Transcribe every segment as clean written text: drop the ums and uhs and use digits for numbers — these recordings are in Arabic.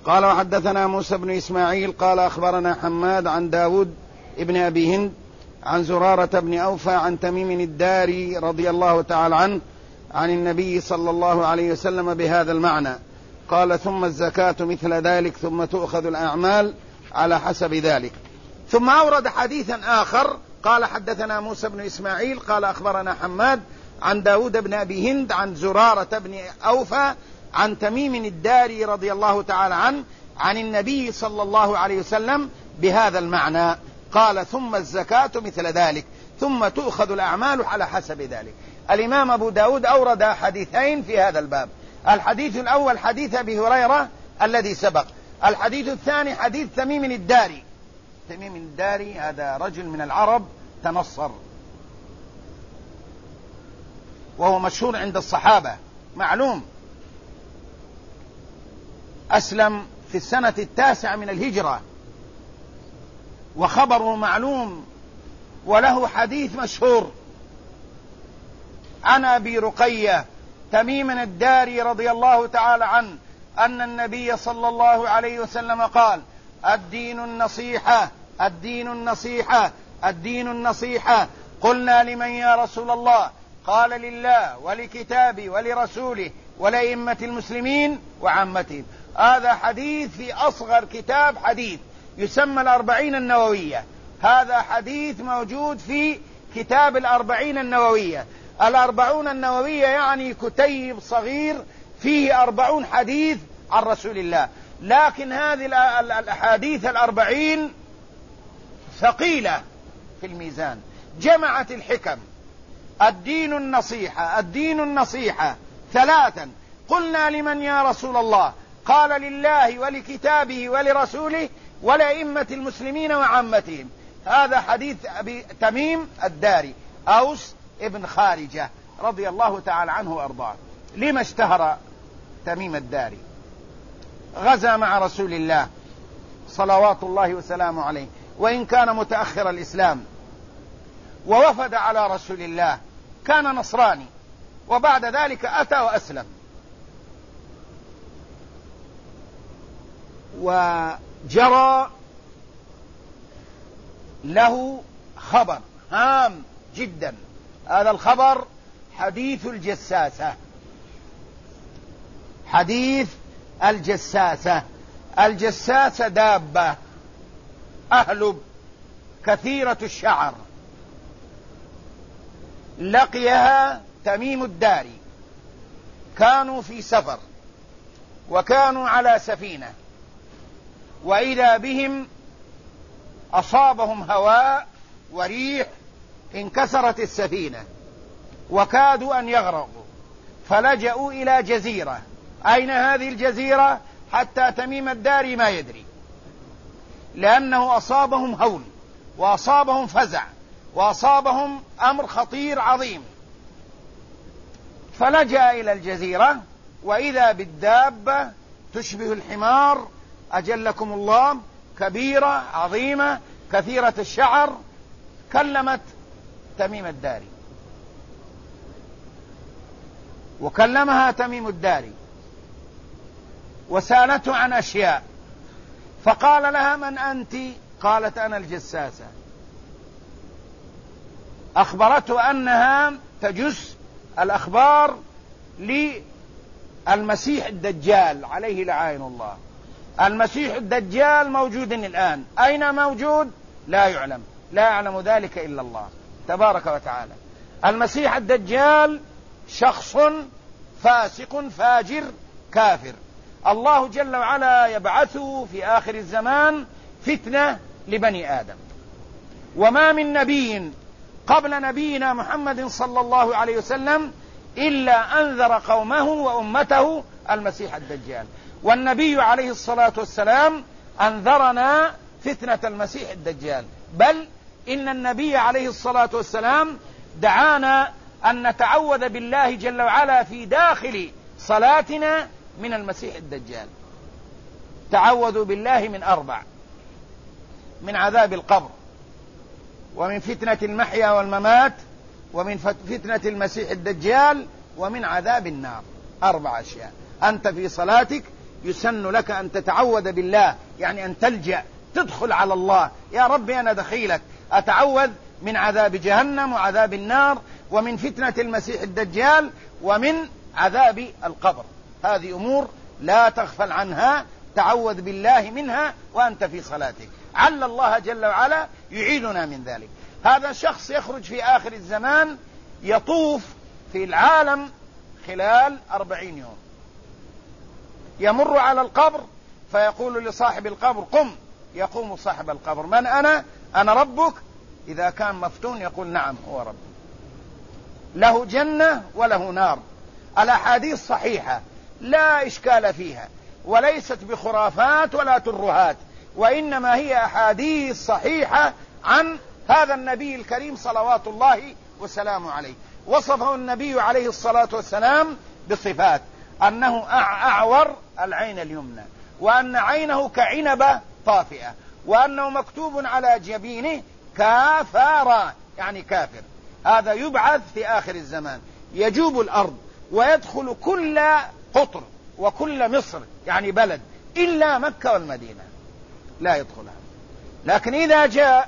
قال وحدثنا موسى بن إسماعيل قال أخبرنا حماد عن داود ابن أبي هند عن زرارة بن أوفى عن تميم الداري رضي الله تعالى عنه عن النبي صلى الله عليه وسلم بهذا المعنى. قال ثم الزكاة مثل ذلك ثم تؤخذ الأعمال على حسب ذلك. ثم أورد حديثا آخر قال حدثنا موسى بن إسماعيل قال أخبرنا حماد عن داود بن أبي هند عن زرارة بن أوفى عن تميم الداري رضي الله تعالى عنه عن النبي صلى الله عليه وسلم بهذا المعنى. قال ثم الزكاة مثل ذلك ثم تؤخذ الأعمال على حسب ذلك. الإمام أبو داود أورد حديثين في هذا الباب. الحديث الأول حديث أبي هريرة الذي سبق. الحديث الثاني حديث تميم الداري. تميم الداري هذا رجل من العرب تنصر وهو مشهور عند الصحابة معلوم، أسلم في السنة 9 من الهجرة وخبره معلوم وله حديث مشهور عن أبي رقية تميم الداري رضي الله تعالى عنه أن النبي صلى الله عليه وسلم قال الدين النصيحة الدين النصيحة الدين النصيحة. قلنا لمن يا رسول الله؟ قال لله ولكتابه ولرسوله ولأئمة المسلمين وعامتهم. هذا حديث في أصغر كتاب حديث يسمى الأربعين النووية. هذا حديث موجود في كتاب الأربعين النووية. الأربعون النووية يعني كتيب صغير فيه 40 حديث عن رسول الله، لكن هذه الأحاديث 40 ثقيلة في الميزان، جمعت الحكم. الدين النصيحة الدين النصيحة 3. قلنا لمن يا رسول الله؟ قال لله ولكتابه ولرسوله ولأئمة المسلمين وعامتهم. هذا حديث أبي تميم الداري أوس ابن خارجة رضي الله تعالى عنه وأرضاه. لما اشتهر تميم الداري؟ غزا مع رسول الله صلوات الله وسلامه عليه وإن كان متأخر الإسلام، ووفد على رسول الله، كان نصراني وبعد ذلك أتى وأسلم، وجرى له خبر هام جدا. هذا الخبر حديث الجساسة. حديث الجساسة. الجساسة دابة أهلب كثيرة الشعر، لقيها تميم الداري. كانوا في سفر وكانوا على سفينة، وإذا بهم أصابهم هواء وريح انكسرت السفينة وكادوا أن يغرقوا، فلجأوا إلى جزيرة. أين هذه الجزيرة؟ حتى تميم الداري ما يدري، لأنه أصابهم هول وأصابهم فزع وأصابهم أمر خطير عظيم، فلجأ إلى الجزيرة وإذا بالدابة تشبه الحمار أجلكم الله، كبيرة عظيمة كثيرة الشعر، كلمت تميم الداري وكلمها تميم الداري وسألته عن أشياء، فقال لها من أنت؟ قالت أنا الجساسة. أخبرته أنها تجس الأخبار للمسيح الدجال عليه لعائن الله. المسيح الدجال موجود الآن، أين موجود؟ لا يعلم، لا يعلم ذلك إلا الله تبارك وتعالى. المسيح الدجال شخص فاسق فاجر كافر، الله جل وعلا يبعثه في آخر الزمان فتنة لبني آدم. وما من نبي قبل نبينا محمد صلى الله عليه وسلم إلا أنذر قومه وأمته المسيح الدجال، والنبي عليه الصلاة والسلام أنذرنا فتنة المسيح الدجال، بل إن النبي عليه الصلاة والسلام دعانا أن نتعوذ بالله جل وعلا في داخل صلاتنا من المسيح الدجال. تعوذوا بالله من 4: من عذاب القبر، ومن فتنة المحيا والممات، ومن فتنة المسيح الدجال، ومن عذاب النار. 4 أشياء. أنت في صلاتك يسن لك أن تتعوذ بالله، يعني أن تلجأ، تدخل على الله، يا ربي أنا دخيلك، أتعوذ من عذاب جهنم وعذاب النار ومن فتنة المسيح الدجال ومن عذاب القبر. هذه أمور لا تغفل عنها، تعوذ بالله منها وأنت في صلاتك، عل الله جل وعلا يعيذنا من ذلك. هذا شخص يخرج في آخر الزمان يطوف في العالم خلال 40 يوم، يمر على القبر فيقول لصاحب القبر قم، يقوم صاحب القبر من أنا ربك؟ إذا كان مفتون يقول نعم هو رب. له جنة وله نار. الأحاديث صحيحة لا إشكال فيها، وليست بخرافات ولا ترهات، وإنما هي أحاديث صحيحة عن هذا النبي الكريم صلوات الله وسلامه عليه. وصفه النبي عليه الصلاة والسلام بصفات: أنه أعور العين اليمنى، وأن عينه كعنبة طافئة، وأنه مكتوب على جبينه كافارا، يعني كافر. هذا يبعث في آخر الزمان، يجوب الأرض ويدخل كل قطر وكل مصر، يعني بلد، إلا مكة والمدينة لا يدخلها. لكن إذا جاء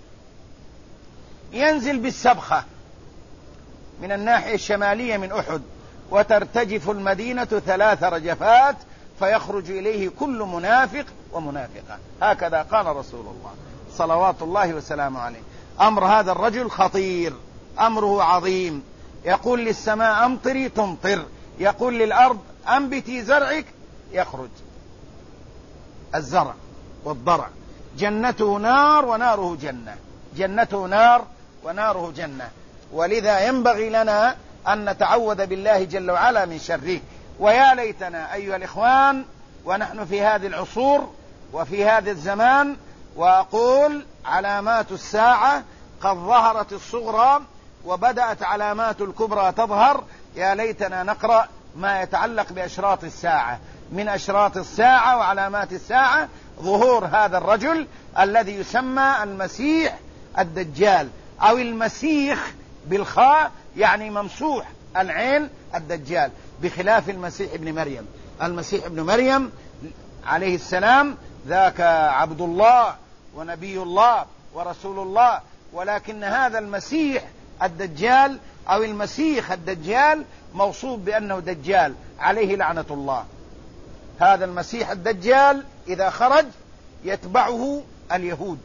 ينزل بالسبخة من الناحية الشمالية من أحد، وترتجف المدينة 3 رجفات، فيخرج إليه كل منافق ومنافقة. هكذا قال رسول الله صلوات الله وسلامه عليه. أمر هذا الرجل خطير، أمره عظيم. يقول للسماء أمطري تمطر، يقول للأرض أنبتي زرعك، يخرج الزرع والضرع. جنته نار وناره جنة، جنته نار وناره جنة. ولذا ينبغي لنا أن نتعوذ بالله جل وعلا من شره. ويا ليتنا أيها الإخوان ونحن في هذه العصور وفي هذا الزمان، وأقول علامات الساعة قد ظهرت الصغرى وبدأت علامات الكبرى تظهر. يا ليتنا نقرأ ما يتعلق بأشراط الساعة. من أشراط الساعة وعلامات الساعة ظهور هذا الرجل الذي يسمى المسيح الدجال، أو المسيح بالخاء، يعني ممسوح العين الدجال، بخلاف المسيح ابن مريم. المسيح ابن مريم عليه السلام ذاك عبد الله ونبي الله ورسول الله، ولكن هذا المسيح الدجال أو المسيح الدجال موصوف بأنه دجال عليه لعنة الله. هذا المسيح الدجال إذا خرج يتبعه اليهود،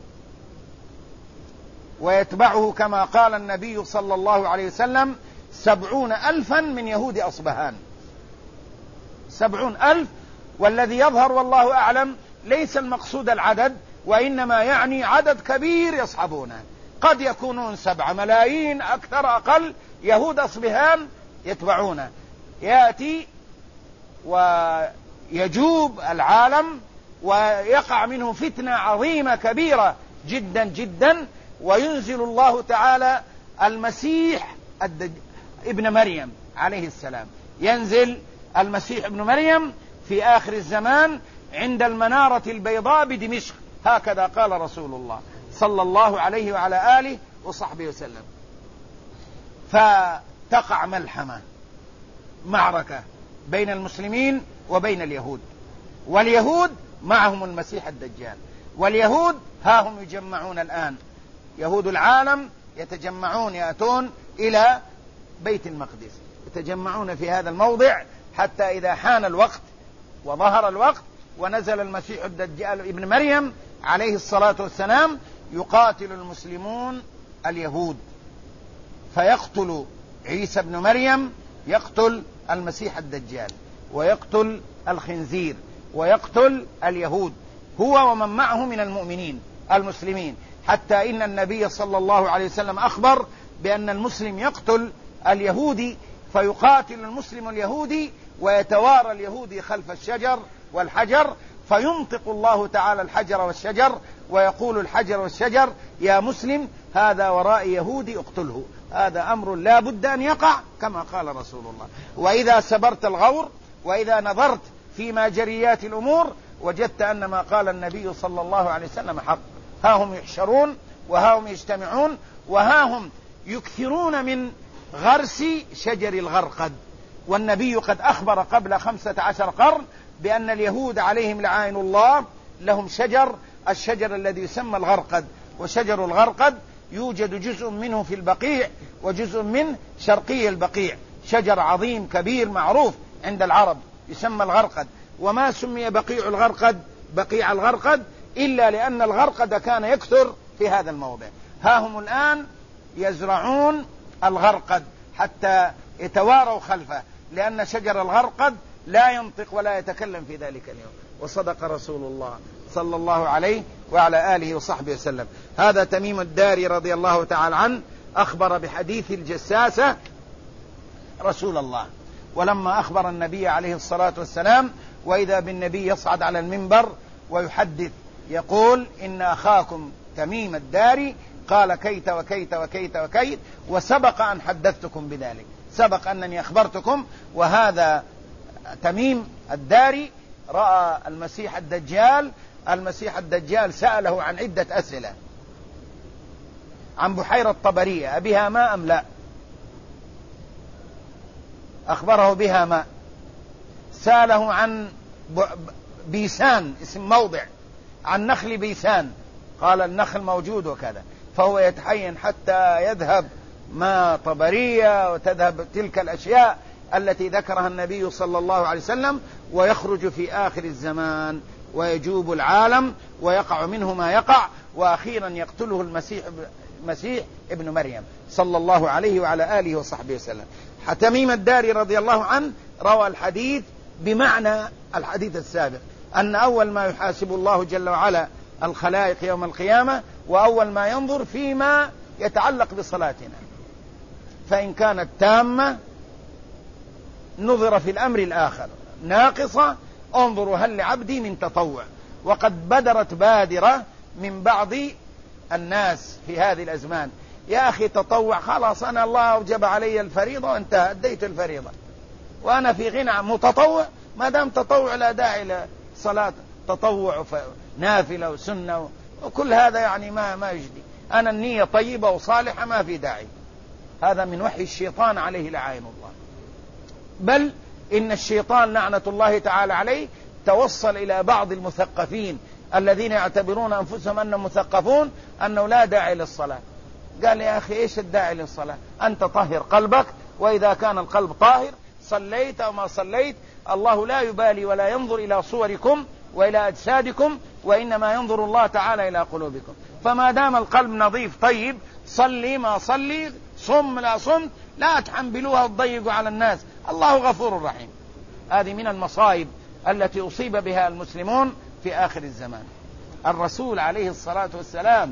ويتبعه كما قال النبي صلى الله عليه وسلم 70,000 من يهود أصبهان. 70,000. والذي يظهر والله أعلم ليس المقصود العدد، وإنما يعني عدد كبير يصحبونه، قد يكونون 7 ملايين أكثر أقل. يهود أصبهان يتبعونه، يأتي ويجوب العالم ويقع منه فتنة عظيمة كبيرة جدا جدا، وينزل الله تعالى المسيح ابن مريم عليه السلام. ينزل المسيح ابن مريم في آخر الزمان عند المنارة البيضاء بدمشق، هكذا قال رسول الله صلى الله عليه وعلى آله وصحبه وسلم. فتقع ملحمة، معركة بين المسلمين وبين اليهود، واليهود معهم المسيح الدجال. واليهود ها هم يجمعون الآن، يهود العالم يتجمعون، يأتون إلى بيت المقدس، يتجمعون في هذا الموضع حتى إذا حان الوقت وظهر الوقت ونزل المسيح الدجال ابن مريم عليه الصلاة والسلام، يقاتل المسلمون اليهود، فيقتل عيسى ابن مريم، يقتل المسيح الدجال، ويقتل الخنزير، ويقتل اليهود هو ومن معه من المؤمنين المسلمين. حتى إن النبي صلى الله عليه وسلم أخبر بأن المسلم يقتل اليهودي، فيقاتل المسلم اليهودي ويتوارى اليهودي خلف الشجر والحجر، فينطق الله تعالى الحجر والشجر ويقول الحجر والشجر يا مسلم هذا وراء يهودي اقتله. هذا أمر لا بد أن يقع كما قال رسول الله. وإذا سبرت الغور وإذا نظرت فيما جريات الأمور وجدت أن ما قال النبي صلى الله عليه وسلم حق. ها هم يحشرون وها هم يجتمعون وها هم يكثرون من غرس شجر الغرقد، والنبي قد أخبر قبل 15 قرن بأن اليهود عليهم لعائن الله لهم شجر، الشجر الذي يسمى الغرقد، وشجر الغرقد يوجد جزء منه في البقيع وجزء منه شرقي البقيع، شجر عظيم كبير معروف عند العرب يسمى الغرقد. وما سمي بقيع الغرقد إلا لأن الغرقد كان يكثر في هذا الموضع. ها هم الآن يزرعون الغرقد حتى يتواروا خلفه، لأن شجر الغرقد لا ينطق ولا يتكلم في ذلك اليوم. وصدق رسول الله صلى الله عليه وعلى آله وصحبه وسلم. هذا تميم الداري رضي الله تعالى عنه أخبر بحديث الجساسة رسول الله، ولما أخبر النبي عليه الصلاة والسلام وإذا بالنبي يصعد على المنبر ويحدث يقول: إن أخاكم تميم الداري قال كيت وكيت وكيت وكيت، وسبق أن حدثتكم بذلك، سبق أنني أخبرتكم. وهذا تميم الداري رأى المسيح الدجال سأله عن عدة أسئلة عن بحيرة طبرية أبها ماء أم لا، أخبره بها ماء. سأله عن بيسان اسم موضع، عن نخل بيسان، قال النخل موجود وكذا. فهو يتحين حتى يذهب ما طبرية وتذهب تلك الأشياء التي ذكرها النبي صلى الله عليه وسلم، ويخرج في آخر الزمان ويجوب العالم ويقع منه ما يقع، وأخيرا يقتله المسيح ابن مريم صلى الله عليه وعلى آله وصحبه وسلم. تميم الداري رضي الله عنه روى الحديث بمعنى الحديث السابق، أن أول ما يحاسب الله جل وعلا الخلائق يوم القيامة وأول ما ينظر فيما يتعلق بصلاتنا، فإن كانت تامة نظر في الأمر الآخر، ناقصة انظروا هل لعبدي من تطوع. وقد بدرت بادرة من بعض الناس في هذه الأزمان: يا أخي تطوع، خلاص أنا الله أوجب علي الفريضة وانتهى، أديت الفريضة وأنا في غنى. متطوع ما دام تطوع لا داعي لصلاة تطوع نافلة وسنة وكل هذا يعني ما يجدي. أنا النية طيبة وصالحة ما في داعي. هذا من وحي الشيطان عليه لعائن الله. بل إن الشيطان لعنة الله تعالى عليه توصل إلى بعض المثقفين الذين يعتبرون أنفسهم أنهم مثقفون أنه لا داعي للصلاة. قال: يا أخي إيش الداعي للصلاة؟ أنت طهر قلبك، وإذا كان القلب طاهر صليت أو ما صليت الله لا يبالي ولا ينظر إلى صوركم وإلى أجسادكم، وإنما ينظر الله تعالى إلى قلوبكم. فما دام القلب نظيف طيب، صلي ما صلي، صم لا صم، لا تحنبلوها وتضيقوا على الناس، الله غفور رحيم. هذه من المصائب التي أصيب بها المسلمون في آخر الزمان. الرسول عليه الصلاة والسلام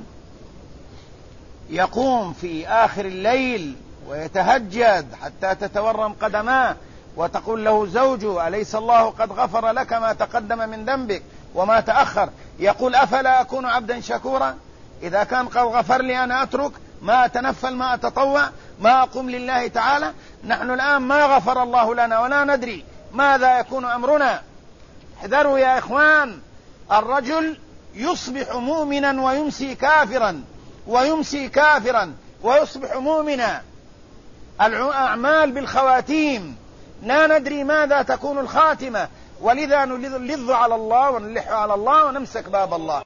يقوم في آخر الليل ويتهجد حتى تتورم قدماه، وتقول له زوجه: أليس الله قد غفر لك ما تقدم من ذنبك وما تأخر؟ يقول: أفلا أكون عبدا شكورا؟ إذا كان قد غفر لي أنا أترك ما أتنفل ما أتطوع ما أقوم لله تعالى؟ نحن الآن ما غفر الله لنا ولا ندري ماذا يكون أمرنا. احذروا يا إخوان، الرجل يصبح مؤمنا ويمسي كافرا، ويمسي كافرا ويصبح مؤمنا. الأعمال بالخواتيم، لا ندري ماذا تكون الخاتمة، ولذا نلظ على الله ونلح على الله ونمسك باب الله.